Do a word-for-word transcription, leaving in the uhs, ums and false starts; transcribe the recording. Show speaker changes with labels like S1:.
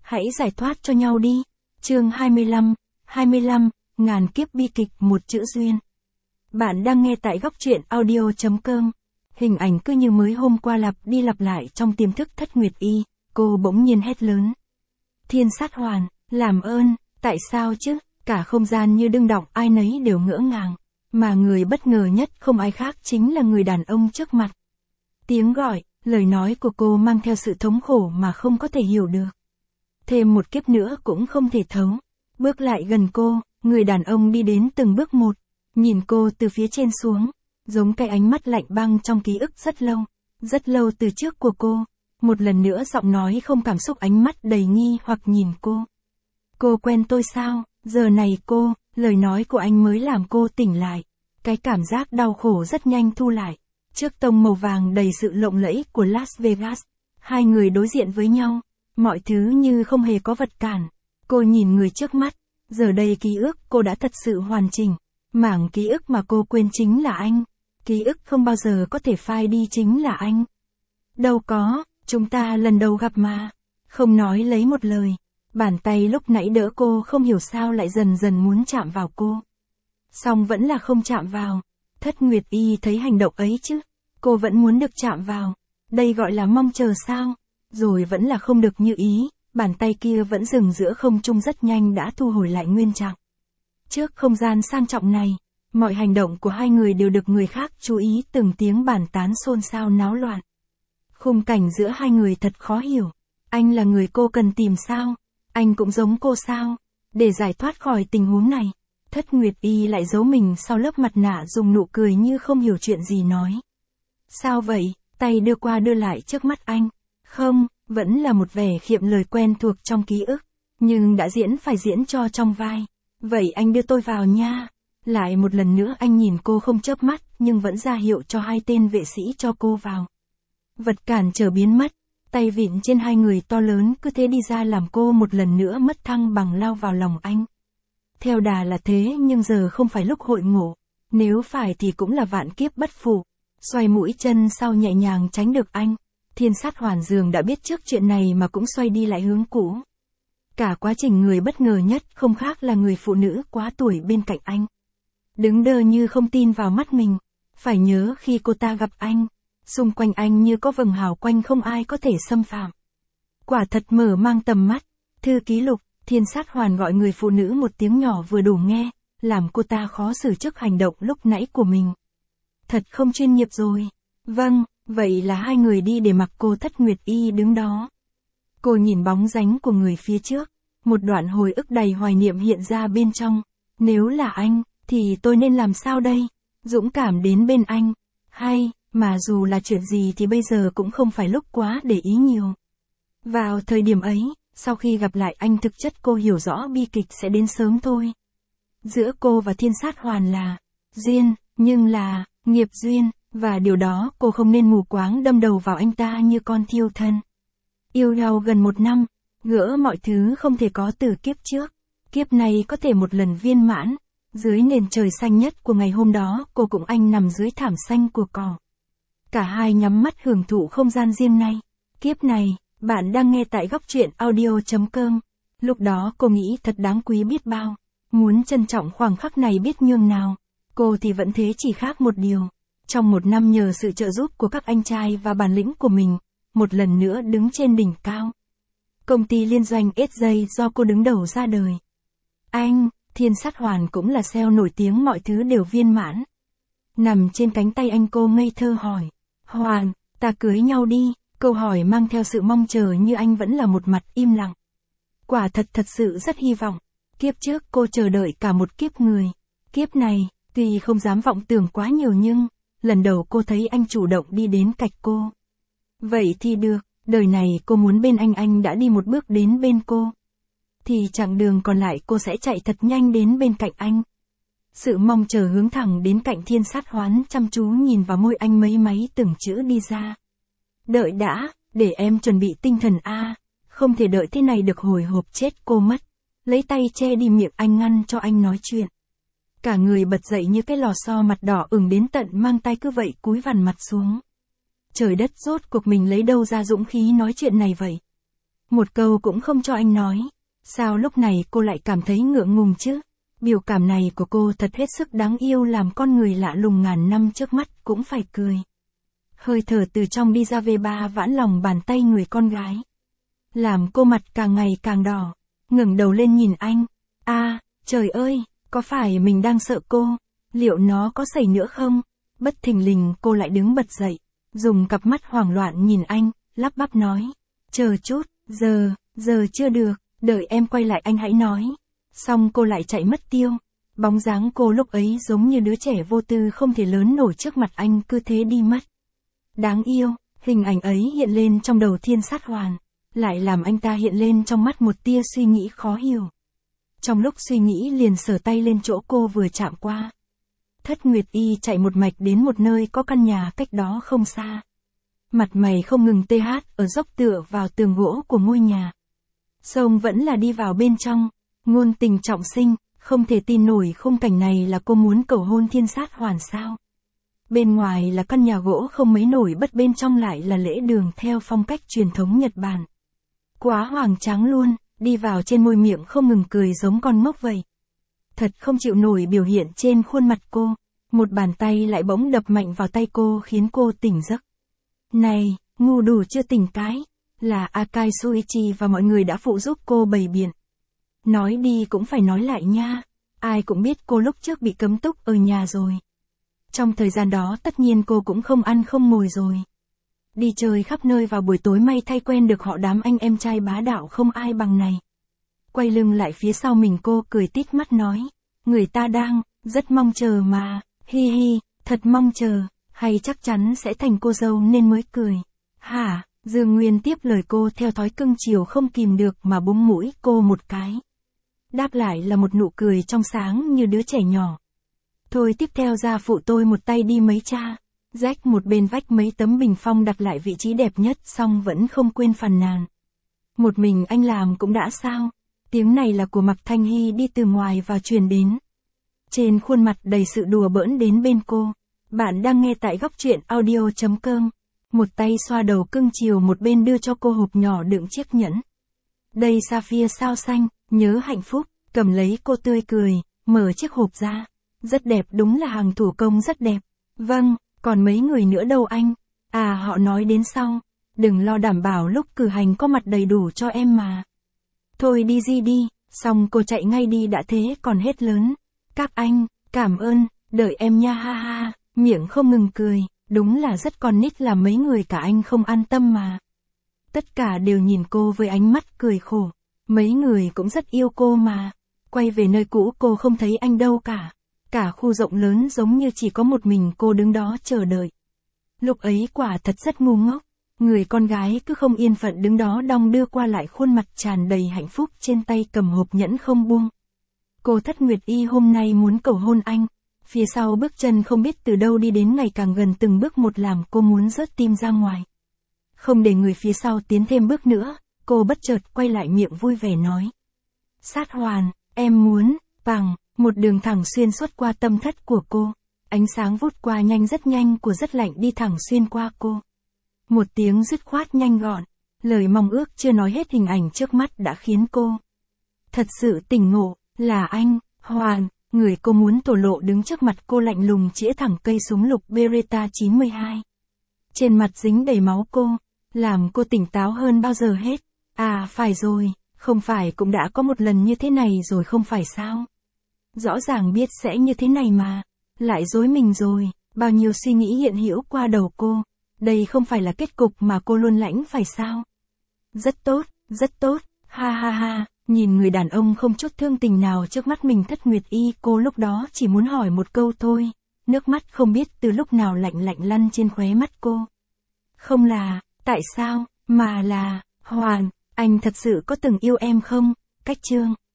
S1: Hãy giải thoát cho nhau đi. Chương hai mươi lăm, hai mươi lăm, ngàn kiếp bi kịch một chữ duyên. Bạn đang nghe tại góc truyện audio chấm com. Hình ảnh cứ như mới hôm qua lặp đi lặp lại trong tiềm thức Thất Nguyệt Y, cô bỗng nhiên hét lớn. Thiên Sát Hoàn, làm ơn, tại sao chứ? Cả không gian như đương đọng, ai nấy đều ngỡ ngàng. Mà người bất ngờ nhất không ai khác chính là người đàn ông trước mặt. Tiếng gọi, lời nói của cô mang theo sự thống khổ mà không có thể hiểu được. Thêm một kiếp nữa cũng không thể thấu. Bước lại gần cô, người đàn ông đi đến từng bước một, nhìn cô từ phía trên xuống, giống cái ánh mắt lạnh băng trong ký ức rất lâu, rất lâu từ trước của cô. Một lần nữa giọng nói không cảm xúc, ánh mắt đầy nghi hoặc nhìn cô. Cô quen tôi sao? Giờ này cô, lời nói của anh mới làm cô tỉnh lại. Cái cảm giác đau khổ rất nhanh thu lại. Trước tông màu vàng đầy sự lộng lẫy của Las Vegas, hai người đối diện với nhau, mọi thứ như không hề có vật cản. Cô nhìn người trước mắt, giờ đây ký ức cô đã thật sự hoàn chỉnh. Mảng ký ức mà cô quên chính là anh. Ký ức không bao giờ có thể phai đi chính là anh. Đâu có, chúng ta lần đầu gặp mà. Không nói lấy một lời. Bàn tay lúc nãy đỡ cô không hiểu sao lại dần dần muốn chạm vào cô. Song vẫn là không chạm vào. Thất Nguyệt Y thấy hành động ấy chứ. Cô vẫn muốn được chạm vào. Đây gọi là mong chờ sao? Rồi vẫn là không được như ý. Bàn tay kia vẫn dừng giữa không trung, rất nhanh đã thu hồi lại nguyên trạng. Trước không gian sang trọng này, mọi hành động của hai người đều được người khác chú ý, từng tiếng bàn tán xôn xao náo loạn. Khung cảnh giữa hai người thật khó hiểu. Anh là người cô cần tìm sao? Anh cũng giống cô sao? Để giải thoát khỏi tình huống này, Thất Nguyệt Y lại giấu mình sau lớp mặt nạ, dùng nụ cười như không hiểu chuyện gì nói. Sao vậy? Tay đưa qua đưa lại trước mắt anh. Không, vẫn là một vẻ khiệm lời quen thuộc trong ký ức. Nhưng đã diễn phải diễn cho trong vai. Vậy anh đưa tôi vào nha. Lại một lần nữa anh nhìn cô không chớp mắt, nhưng vẫn ra hiệu cho hai tên vệ sĩ cho cô vào. Vật cản trở biến mất. Tay vịn trên hai người to lớn cứ thế đi ra, làm cô một lần nữa mất thăng bằng lao vào lòng anh. Theo đà là thế, nhưng giờ không phải lúc hội ngộ. Nếu phải thì cũng là vạn kiếp bất phục. Xoay mũi chân sau nhẹ nhàng tránh được anh. Thiên Sát Hoàn dường đã biết trước chuyện này mà cũng xoay đi lại hướng cũ. Cả quá trình người bất ngờ nhất không khác là người phụ nữ quá tuổi bên cạnh anh. Đứng đơ như không tin vào mắt mình. Phải nhớ khi cô ta gặp anh, xung quanh anh như có vầng hào quanh không ai có thể xâm phạm. Quả thật mở mang tầm mắt. Thư ký Lục, Thiên Sát Hoàn gọi người phụ nữ một tiếng nhỏ vừa đủ nghe, làm cô ta khó xử trước hành động lúc nãy của mình. Thật không chuyên nghiệp rồi. Vâng, vậy là hai người đi để mặc cô Thất Nguyệt Y đứng đó. Cô nhìn bóng dáng của người phía trước, một đoạn hồi ức đầy hoài niệm hiện ra bên trong. Nếu là anh, thì tôi nên làm sao đây? Dũng cảm đến bên anh. Hay, mà dù là chuyện gì thì bây giờ cũng không phải lúc quá để ý nhiều. Vào thời điểm ấy, sau khi gặp lại anh, thực chất cô hiểu rõ bi kịch sẽ đến sớm thôi. Giữa cô và Thiên Sát Hoàn là duyên, nhưng là nghiệp duyên, và điều đó cô không nên mù quáng đâm đầu vào anh ta như con thiêu thân. Yêu nhau gần một năm, gỡ mọi thứ không thể có từ kiếp trước. Kiếp này có thể một lần viên mãn. Dưới nền trời xanh nhất của ngày hôm đó, cô cùng anh nằm dưới thảm xanh của cỏ. Cả hai nhắm mắt hưởng thụ không gian riêng này. Kiếp này, bạn đang nghe tại góc truyện audio chấm com. Lúc đó cô nghĩ thật đáng quý biết bao. Muốn trân trọng khoảng khắc này biết nhường nào. Cô thì vẫn thế, chỉ khác một điều. Trong một năm nhờ sự trợ giúp của các anh trai và bản lĩnh của mình, một lần nữa đứng trên đỉnh cao. Công ty liên doanh ét gi do cô đứng đầu ra đời. Anh, Thiên Sát Hoàn cũng là sale nổi tiếng, mọi thứ đều viên mãn. Nằm trên cánh tay anh, cô ngây thơ hỏi. Hoàn, ta cưới nhau đi. Câu hỏi mang theo sự mong chờ, như anh vẫn là một mặt im lặng. Quả thật thật sự rất hy vọng. Kiếp trước cô chờ đợi cả một kiếp người. Kiếp này, tuy không dám vọng tưởng quá nhiều nhưng, lần đầu cô thấy anh chủ động đi đến cạnh cô. Vậy thì được, đời này cô muốn bên anh, anh đã đi một bước đến bên cô. Thì chặng đường còn lại cô sẽ chạy thật nhanh đến bên cạnh anh. Sự mong chờ hướng thẳng đến cạnh Thiên Sát Hoán, chăm chú nhìn vào môi anh, mấy mấy từng chữ đi ra. Đợi đã, để em chuẩn bị tinh thần a. Không thể đợi thế này được, hồi hộp chết cô mất. Lấy tay che đi miệng anh, ngăn cho anh nói chuyện. Cả người bật dậy như cái lò xo, mặt đỏ ửng đến tận mang tay, cứ vậy cúi vằn mặt xuống. Trời đất, rốt cuộc mình lấy đâu ra dũng khí nói chuyện này vậy? Một câu cũng không cho anh nói. Sao lúc này cô lại cảm thấy ngượng ngùng chứ? Biểu cảm này của cô thật hết sức đáng yêu làm con người lạ lùng ngàn năm trước mắt cũng phải cười. Hơi thở từ trong đi ra về ba vãn lòng bàn tay người con gái. Làm cô mặt càng ngày càng đỏ. Ngẩng đầu lên nhìn anh. À, trời ơi, có phải mình đang sợ cô? Liệu nó có xảy nữa không? Bất thình lình cô lại đứng bật dậy. Dùng cặp mắt hoảng loạn nhìn anh, lắp bắp nói. Chờ chút, giờ, giờ chưa được, đợi em quay lại anh hãy nói. Xong cô lại chạy mất tiêu. Bóng dáng cô lúc ấy giống như đứa trẻ vô tư không thể lớn nổi trước mặt anh cứ thế đi mất. Đáng yêu, hình ảnh ấy hiện lên trong đầu Thiên Sát Hoàn, lại làm anh ta hiện lên trong mắt một tia suy nghĩ khó hiểu. Trong lúc suy nghĩ liền sờ tay lên chỗ cô vừa chạm qua. Thất Nguyệt Y chạy một mạch đến một nơi có căn nhà cách đó không xa. Mặt mày không ngừng tê hát ở dốc tựa vào tường gỗ của ngôi nhà. Song vẫn là đi vào bên trong, ngôn tình trọng sinh, không thể tin nổi khung cảnh này là cô muốn cầu hôn Thiên Sát Hoàn sao. Bên ngoài là căn nhà gỗ không mấy nổi bật, bên trong lại là lễ đường theo phong cách truyền thống Nhật Bản. Quá hoành tráng luôn, đi vào trên môi miệng không ngừng cười giống con ngốc vậy. Thật không chịu nổi biểu hiện trên khuôn mặt cô, một bàn tay lại bỗng đập mạnh vào tay cô khiến cô tỉnh giấc. Này, ngu đủ chưa tỉnh cái, là Akai Suichi và mọi người đã phụ giúp cô bày biện. Nói đi cũng phải nói lại nha, ai cũng biết cô lúc trước bị cấm túc ở nhà rồi. Trong thời gian đó tất nhiên cô cũng không ăn không ngồi rồi. Đi chơi khắp nơi vào buổi tối may thay quen được họ đám anh em trai bá đạo không ai bằng này. Quay lưng lại phía sau mình cô cười tít mắt nói, người ta đang, rất mong chờ mà, hi hi, thật mong chờ, hay chắc chắn sẽ thành cô dâu nên mới cười. Hả, Dương Nguyên tiếp lời cô theo thói cưng chiều không kìm được mà búng mũi cô một cái. Đáp lại là một nụ cười trong sáng như đứa trẻ nhỏ. Thôi tiếp theo ra phụ tôi một tay đi mấy cha. Rách một bên vách mấy tấm bình phong đặt lại vị trí đẹp nhất xong vẫn không quên phàn nàn. Một mình anh làm cũng đã sao? Tiếng này là của Mạc Thanh Hy đi từ ngoài vào truyền đến. Trên khuôn mặt đầy sự đùa bỡn đến bên cô. Bạn đang nghe tại góc truyện audio chấm com. Một tay xoa đầu cưng chiều một bên đưa cho cô hộp nhỏ đựng chiếc nhẫn. Đây sapphire sao xanh, nhớ hạnh phúc, cầm lấy cô tươi cười, mở chiếc hộp ra. Rất đẹp, đúng là hàng thủ công rất đẹp. Vâng, còn mấy người nữa đâu anh? À họ nói đến sau. Đừng lo, đảm bảo lúc cử hành có mặt đầy đủ cho em mà. Thôi đi gì đi, xong cô chạy ngay đi đã thế còn hết lớn. Các anh, cảm ơn, đợi em nha ha ha, miệng không ngừng cười, đúng là rất con nít là mấy người cả anh không an tâm mà. Tất cả đều nhìn cô với ánh mắt cười khổ, mấy người cũng rất yêu cô mà. Quay về nơi cũ cô không thấy anh đâu cả. Cả khu rộng lớn giống như chỉ có một mình cô đứng đó chờ đợi. Lúc ấy quả thật rất ngu ngốc. Người con gái cứ không yên phận đứng đó đong đưa qua lại khuôn mặt tràn đầy hạnh phúc trên tay cầm hộp nhẫn không buông. Cô Thất Nguyệt Y hôm nay muốn cầu hôn anh. Phía sau bước chân không biết từ đâu đi đến ngày càng gần từng bước một làm cô muốn rớt tim ra ngoài. Không để người phía sau tiến thêm bước nữa, cô bất chợt quay lại miệng vui vẻ nói. Sát Hoàn, em muốn, bằng. Một đường thẳng xuyên suốt qua tâm thất của cô. Ánh sáng vút qua nhanh rất nhanh của rất lạnh đi thẳng xuyên qua cô. Một tiếng dứt khoát nhanh gọn. Lời mong ước chưa nói hết hình ảnh trước mắt đã khiến cô thật sự tỉnh ngộ. Là anh, Hoàn, người cô muốn thổ lộ đứng trước mặt cô lạnh lùng chĩa thẳng cây súng lục Beretta chín mươi hai. Trên mặt dính đầy máu cô. Làm cô tỉnh táo hơn bao giờ hết. À phải rồi, không phải cũng đã có một lần như thế này rồi không phải sao? Rõ ràng biết sẽ như thế này mà. Lại dối mình rồi. Bao nhiêu suy nghĩ hiện hữu qua đầu cô. Đây không phải là kết cục mà cô luôn lãnh phải sao? Rất tốt, rất tốt. Ha ha ha. Nhìn người đàn ông không chút thương tình nào trước mắt mình Thất Nguyệt Y, cô lúc đó chỉ muốn hỏi một câu thôi. Nước mắt không biết từ lúc nào lạnh lạnh lăn trên khóe mắt cô. Không là, tại sao, mà là, Hoàn, anh thật sự có từng yêu em không? Cách chương